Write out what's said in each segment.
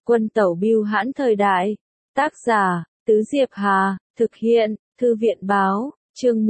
Quân tẩu bưu hãn thời đại. Tác giả, Tứ Diệp Hà, thực hiện, Thư viện báo, chương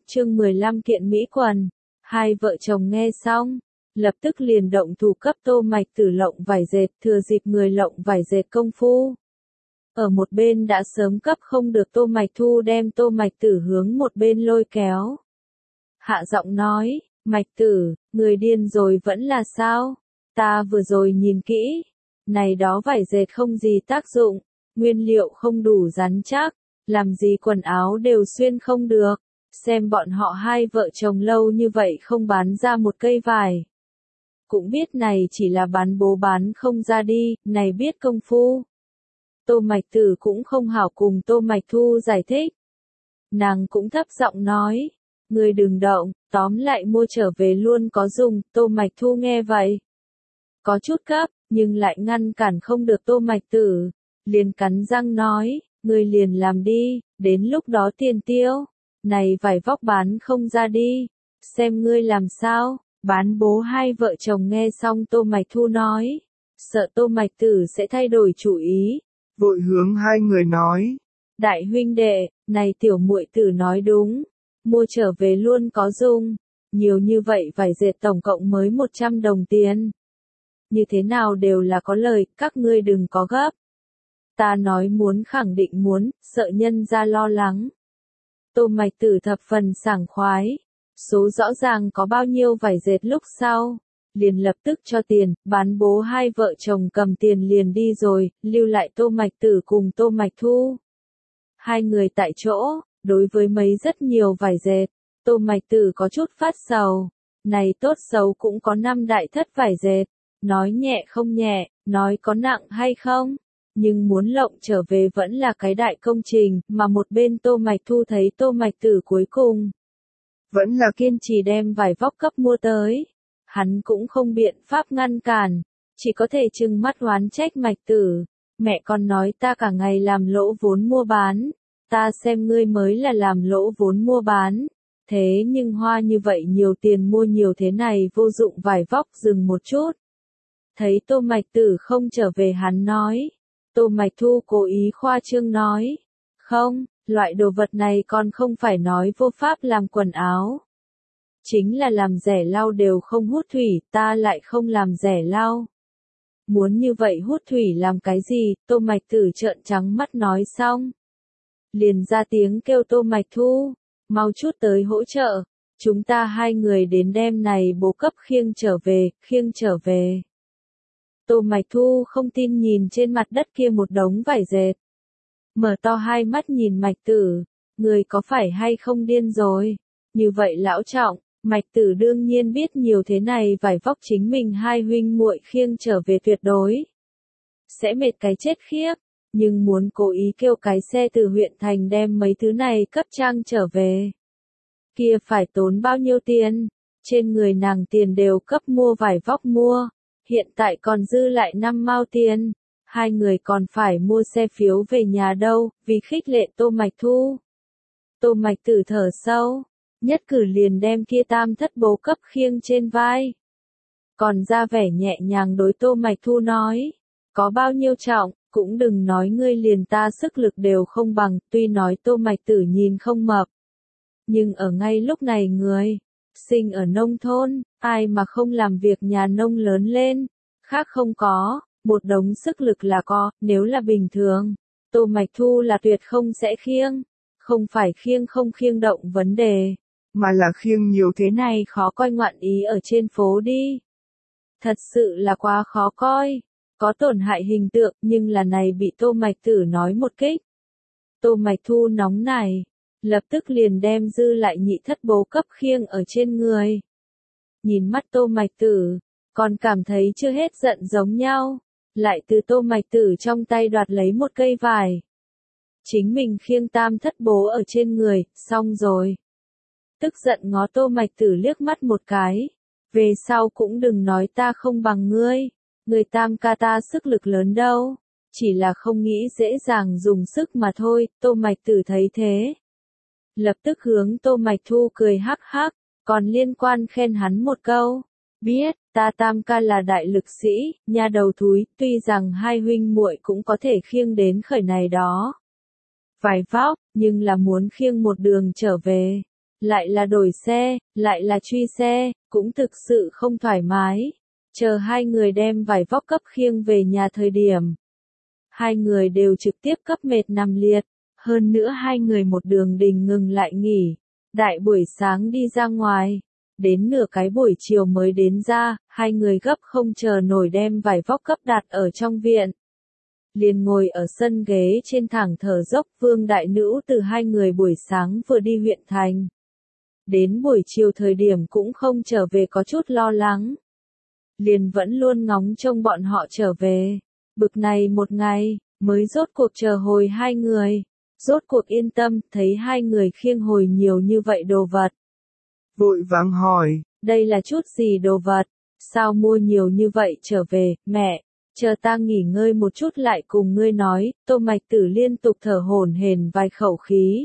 15 kiện mỹ quần. Hai vợ chồng nghe xong, lập tức liền động thủ cấp Tô Mạch Tử lộng vải dệt, thừa dịp người lộng vải dệt công phu. Ở một bên đã sớm cấp không được Tô Mạch Thu đem Tô Mạch Tử hướng một bên lôi kéo. Hạ giọng nói, Mạch Tử, người điên rồi vẫn là sao? Ta vừa rồi nhìn kỹ, này đó vải dệt không gì tác dụng, nguyên liệu không đủ rắn chắc, làm gì quần áo đều xuyên không được, xem bọn họ hai vợ chồng lâu như vậy không bán ra một cây vải. Cũng biết này chỉ là bán bố bán không ra đi, này biết công phu. Tô Mạch Tử cũng không hảo cùng Tô Mạch Thu giải thích. Nàng cũng thấp giọng nói, người đừng động, tóm lại mua trở về luôn có dùng. Tô Mạch Thu nghe vậy, có chút cấp, nhưng lại ngăn cản không được Tô Mạch Tử, liền cắn răng nói, người liền làm đi, đến lúc đó tiền tiêu, này vải vóc bán không ra đi, xem ngươi làm sao. Bán bố hai vợ chồng nghe xong Tô Mạch Thu nói, sợ Tô Mạch Tử sẽ thay đổi chủ ý, vội hướng hai người nói, đại huynh đệ, này tiểu muội tử nói đúng, mua trở về luôn có dùng, nhiều như vậy vải dệt tổng cộng mới 100 đồng tiền. Như thế nào đều là có lời, các ngươi đừng có gấp. Ta nói muốn khẳng định muốn, sợ nhân ra lo lắng. Tô Mạch Tử thập phần sảng khoái, số rõ ràng có bao nhiêu vải dệt lúc sau, liền lập tức cho tiền, bán bố hai vợ chồng cầm tiền liền đi rồi, lưu lại Tô Mạch Tử cùng Tô Mạch Thu. Hai người tại chỗ, đối với mấy rất nhiều vải dệt, Tô Mạch Tử có chút phát sầu, này tốt xấu cũng có 5 đại thất vải dệt, nói nhẹ không nhẹ, nói có nặng hay không, nhưng muốn lộng trở về vẫn là cái đại công trình, mà một bên Tô Mạch Thu thấy Tô Mạch Tử cuối cùng vẫn là kiên trì đem vải vóc cấp mua tới. Hắn cũng không biện pháp ngăn cản, chỉ có thể trừng mắt oán trách Mạch Tử. Mẹ con nói ta cả ngày làm lỗ vốn mua bán, ta xem ngươi mới là làm lỗ vốn mua bán. Thế nhưng hoa như vậy nhiều tiền mua nhiều thế này vô dụng vải vóc. Dừng một chút. Thấy Tô Mạch Tử không trở về hắn nói. Tô Mạch Thu cố ý khoa trương nói. Không, loại đồ vật này còn không phải nói vô pháp làm quần áo. Chính là làm rẻ lau đều không hút thủy, ta lại không làm rẻ lau. Muốn như vậy hút thủy làm cái gì? Tô Mạch Tử trợn trắng mắt nói xong. Liền ra tiếng kêu Tô Mạch Thu, mau chút tới hỗ trợ, chúng ta hai người đến đem này bố cấp khiêng trở về. Tô Mạch Thu không tin nhìn trên mặt đất kia một đống vải dệt. Mở to hai mắt nhìn Mạch Tử, người có phải hay không điên rồi? Như vậy lão trọng, Mạch Tử đương nhiên biết nhiều thế này vải vóc chính mình hai huynh muội khiêng trở về tuyệt đối sẽ mệt cái chết khiếp, nhưng muốn cố ý kêu cái xe từ huyện thành đem mấy thứ này cấp trang trở về. Kia phải tốn bao nhiêu tiền? Trên người nàng tiền đều cấp mua vải vóc mua, hiện tại còn dư lại 5 mao tiền, hai người còn phải mua xe phiếu về nhà đâu, vì khích lệ Tô Mạch Thu. Tô Mạch Tử thở sâu, nhất cử liền đem kia tam thất bố cấp khiêng trên vai. Còn ra vẻ nhẹ nhàng đối Tô Mạch Thu nói, có bao nhiêu trọng, cũng đừng nói ngươi liền ta sức lực đều không bằng, tuy nói Tô Mạch Tử nhìn không mập. Nhưng ở ngay lúc này người, sinh ở nông thôn, ai mà không làm việc nhà nông lớn lên, khác không có, một đống sức lực là có, nếu là bình thường, Tô Mạch Thu là tuyệt không sẽ khiêng, không phải khiêng không khiêng động vấn đề, mà là khiêng nhiều thế này khó coi ngoạn ý ở trên phố đi. Thật sự là quá khó coi, có tổn hại hình tượng, nhưng là này bị Tô Mạch Tử nói một kích. Tô Mạch Thu nóng này, lập tức liền đem dư lại nhị thất bố cấp khiêng ở trên người. Nhìn mắt Tô Mạch Tử, còn cảm thấy chưa hết giận giống nhau, lại từ Tô Mạch Tử trong tay đoạt lấy một cây vải. Chính mình khiêng tam thất bố ở trên người, xong rồi. Tức giận ngó Tô Mạch Tử liếc mắt một cái, về sau cũng đừng nói ta không bằng ngươi, người tam ca ta sức lực lớn đâu, chỉ là không nghĩ dễ dàng dùng sức mà thôi. Tô Mạch Tử thấy thế, lập tức hướng Tô Mạch Thu cười hắc hắc, còn liên quan khen hắn một câu, biết, ta tam ca là đại lực sĩ, nha đầu thúi, tuy rằng hai huynh muội cũng có thể khiêng đến khởi này đó vải vóc, nhưng là muốn khiêng một đường trở về, lại là đổi xe, lại là truy xe, cũng thực sự không thoải mái. Chờ hai người đem vải vóc cấp khiêng về nhà thời điểm, hai người đều trực tiếp cấp mệt nằm liệt, hơn nữa hai người một đường đình ngừng lại nghỉ, đại buổi sáng đi ra ngoài, đến nửa cái buổi chiều mới đến ra, hai người gấp không chờ nổi đem vải vóc cấp đặt ở trong viện. Liền ngồi ở sân ghế trên thẳng thở dốc. Vương đại nữ từ hai người buổi sáng vừa đi huyện thành. Đến buổi chiều thời điểm cũng không trở về có chút lo lắng. Liền vẫn luôn ngóng trông bọn họ trở về. Bực này một ngày, mới rốt cuộc chờ hồi hai người. Rốt cuộc yên tâm, thấy hai người khiêng hồi nhiều như vậy đồ vật. Vội vàng hỏi. Đây là chút gì đồ vật? Sao mua nhiều như vậy trở về, mẹ? Chờ ta nghỉ ngơi một chút lại cùng ngươi nói. Tô Mạch Tử liên tục thở hổn hển vài khẩu khí.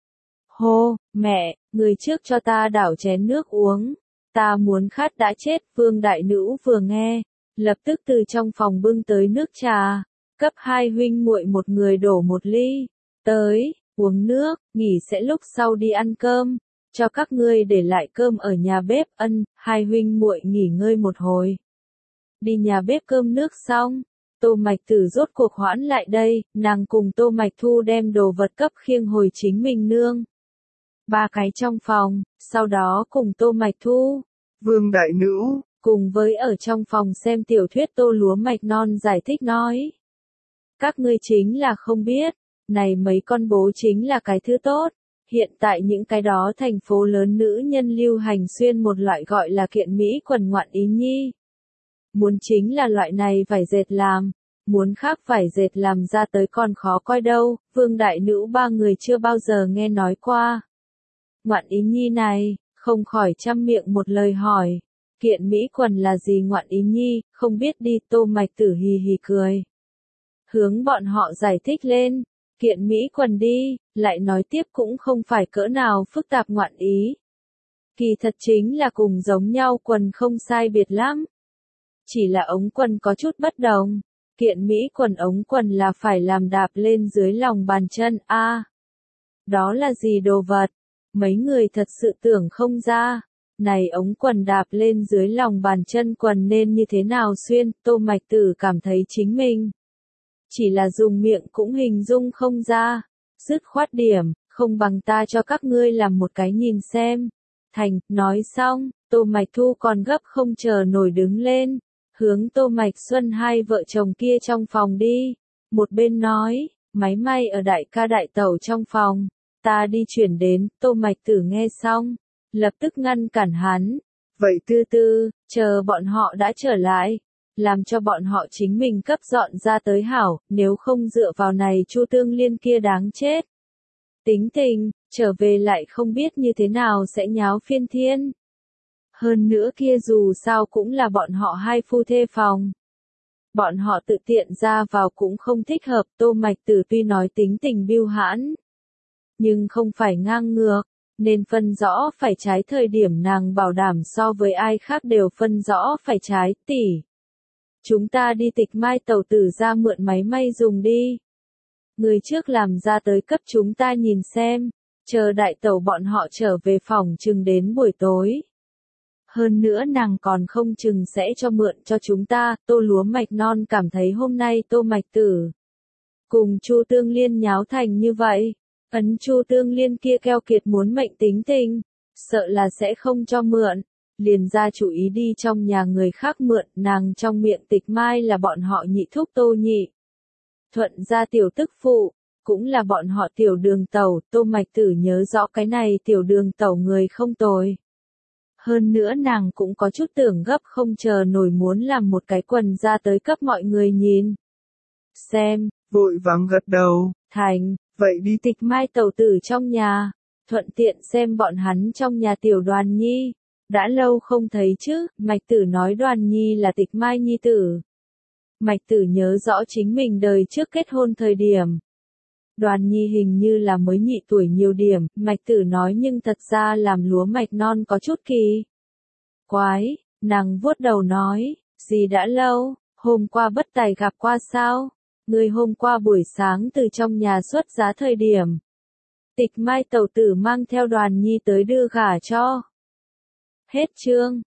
Hô, mẹ, người trước cho ta đảo chén nước uống. Ta muốn khát đã chết. Vương đại nữ vừa nghe, lập tức từ trong phòng bưng tới nước trà, cấp hai huynh muội một người đổ một ly. Tới, uống nước, nghỉ sẽ lúc sau đi ăn cơm. Cho các ngươi để lại cơm ở nhà bếp. Ân, hai huynh muội nghỉ ngơi một hồi. Đi nhà bếp cơm nước xong, Tô Mạch Tử rốt cuộc hoãn lại đây, nàng cùng Tô Mạch Thu đem đồ vật cấp khiêng hồi chính mình nương. Ba cái trong phòng, sau đó cùng Tô Mạch Thu, Vương đại nữ, cùng với ở trong phòng xem tiểu thuyết Tô Lúa Mạch Non giải thích nói. Các ngươi chính là không biết, này mấy con bố chính là cái thứ tốt. Hiện tại những cái đó thành phố lớn nữ nhân lưu hành xuyên một loại gọi là kiện mỹ quần ngoạn ý nhi. Muốn chính là loại này vải dệt làm, muốn khác vải dệt làm ra tới còn khó coi đâu. Vương đại nữ ba người chưa bao giờ nghe nói qua. Ngoạn ý nhi này, không khỏi trăm miệng một lời hỏi. Kiện mỹ quần là gì ngoạn ý nhi, không biết đi. Tô Mạch Tử hì hì cười. Hướng bọn họ giải thích lên. Kiện mỹ quần đi, lại nói tiếp cũng không phải cỡ nào phức tạp ngoạn ý. Kỳ thật chính là cùng giống nhau quần không sai biệt lắm. Chỉ là ống quần có chút bất đồng. Kiện mỹ quần ống quần là phải làm đạp lên dưới lòng bàn chân. Đó là gì đồ vật? Mấy người thật sự tưởng không ra. Này ống quần đạp lên dưới lòng bàn chân quần nên như thế nào xuyên? Tô Mạch Tử cảm thấy chính mình chỉ là dùng miệng cũng hình dung không ra. Dứt khoát điểm, không bằng ta cho các ngươi làm một cái nhìn xem. Thành, nói xong, Tô Mạch Thu còn gấp không chờ nổi đứng lên, hướng Tô Mạch Xuân hai vợ chồng kia trong phòng đi. Một bên nói, máy may ở đại ca đại tẩu trong phòng, ta đi chuyển đến. Tô Mạch Tử nghe xong, lập tức ngăn cản hắn. Vậy từ từ, chờ bọn họ đã trở lại, làm cho bọn họ chính mình cấp dọn ra tới hảo, nếu không dựa vào này Chu Tương Liên kia đáng chết. Tính tình, trở về lại không biết như thế nào sẽ nháo phiên thiên. Hơn nữa kia dù sao cũng là bọn họ hai phu thê phòng. Bọn họ tự tiện ra vào cũng không thích hợp. Tô Mạch Tử tuy nói tính tình bưu hãn, nhưng không phải ngang ngược, nên phân rõ phải trái thời điểm nàng bảo đảm so với ai khác đều phân rõ phải trái. Tỷ, chúng ta đi Tịch Mai tẩu tử ra mượn máy may dùng đi. Người trước làm ra tới cấp chúng ta nhìn xem, chờ đại tẩu bọn họ trở về phòng chừng đến buổi tối. Hơn nữa nàng còn không chừng sẽ cho mượn cho chúng ta. Tô Lúa Mạch Non cảm thấy hôm nay Tô Mạch Tử cùng Chu Tương Liên nháo thành như vậy, ấn Chu Tương Liên kia keo kiệt muốn mệnh tính tình, sợ là sẽ không cho mượn, liền ra chủ ý đi trong nhà người khác mượn. Nàng trong miệng Tịch Mai là bọn họ nhị thúc Tô Nhị Thuận ra tiểu tức phụ, cũng là bọn họ tiểu đường tẩu. Tô Mạch Tử nhớ rõ cái này tiểu đường tẩu người không tồi. Hơn nữa nàng cũng có chút tưởng gấp không chờ nổi muốn làm một cái quần ra tới cấp mọi người nhìn xem. Vội vàng gật đầu. Thành, vậy đi Tịch Mai tẩu tử trong nhà, thuận tiện xem bọn hắn trong nhà tiểu Đoàn Nhi. Đã lâu không thấy chứ. Mạch Tử nói Đoàn Nhi là Tịch Mai nhi tử. Mạch Tử nhớ rõ chính mình đời trước kết hôn thời điểm, Đoàn Nhi hình như là mới nhị tuổi nhiều điểm. Mạch Tử nói nhưng thật ra làm Lúa Mạch Non có chút kỳ quái, Nàng vuốt đầu nói, gì đã lâu, hôm qua bất tài gặp qua sao? Người hôm qua buổi sáng từ trong nhà xuất giá thời điểm. Tịch Mai tẩu tử mang theo Đoàn Nhi tới đưa gả cho. Hết chương.